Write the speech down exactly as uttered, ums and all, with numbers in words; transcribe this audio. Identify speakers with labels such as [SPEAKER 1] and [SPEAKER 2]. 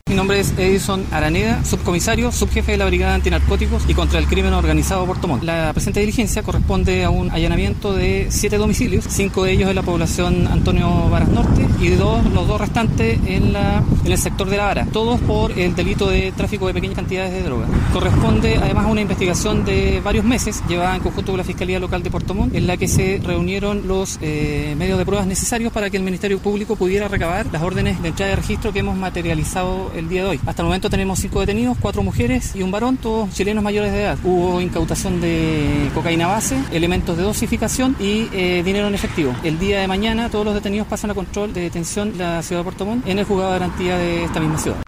[SPEAKER 1] Mi nombre es Edison Araneda, subcomisario, subjefe de la Brigada Antinarcóticos y contra el Crimen Organizado de Puerto Montt. La presente diligencia corresponde a un allanamiento de siete domicilios, cinco de ellos en la población Antonio Varas Norte y dos, los dos restantes en, la, en el sector de La Vara, todos por el delito de tráfico de pequeñas cantidades de droga. Corresponde además a una investigación de varios meses llevada en conjunto con la Fiscalía Local de Puerto Montt, en la que se reunieron los eh, medios de pruebas necesarios para que el Ministerio Público pudiera recabar las órdenes de entrada de registro que hemos materializado el día de hoy. Hasta el momento tenemos cinco detenidos, cuatro mujeres y un varón, todos chilenos mayores de edad. Hubo incautación de cocaína base, elementos de dosificación y eh, dinero en efectivo. El día de mañana todos los detenidos pasan a control de detención de la ciudad de Puerto Montt en el juzgado de garantía de esta misma ciudad.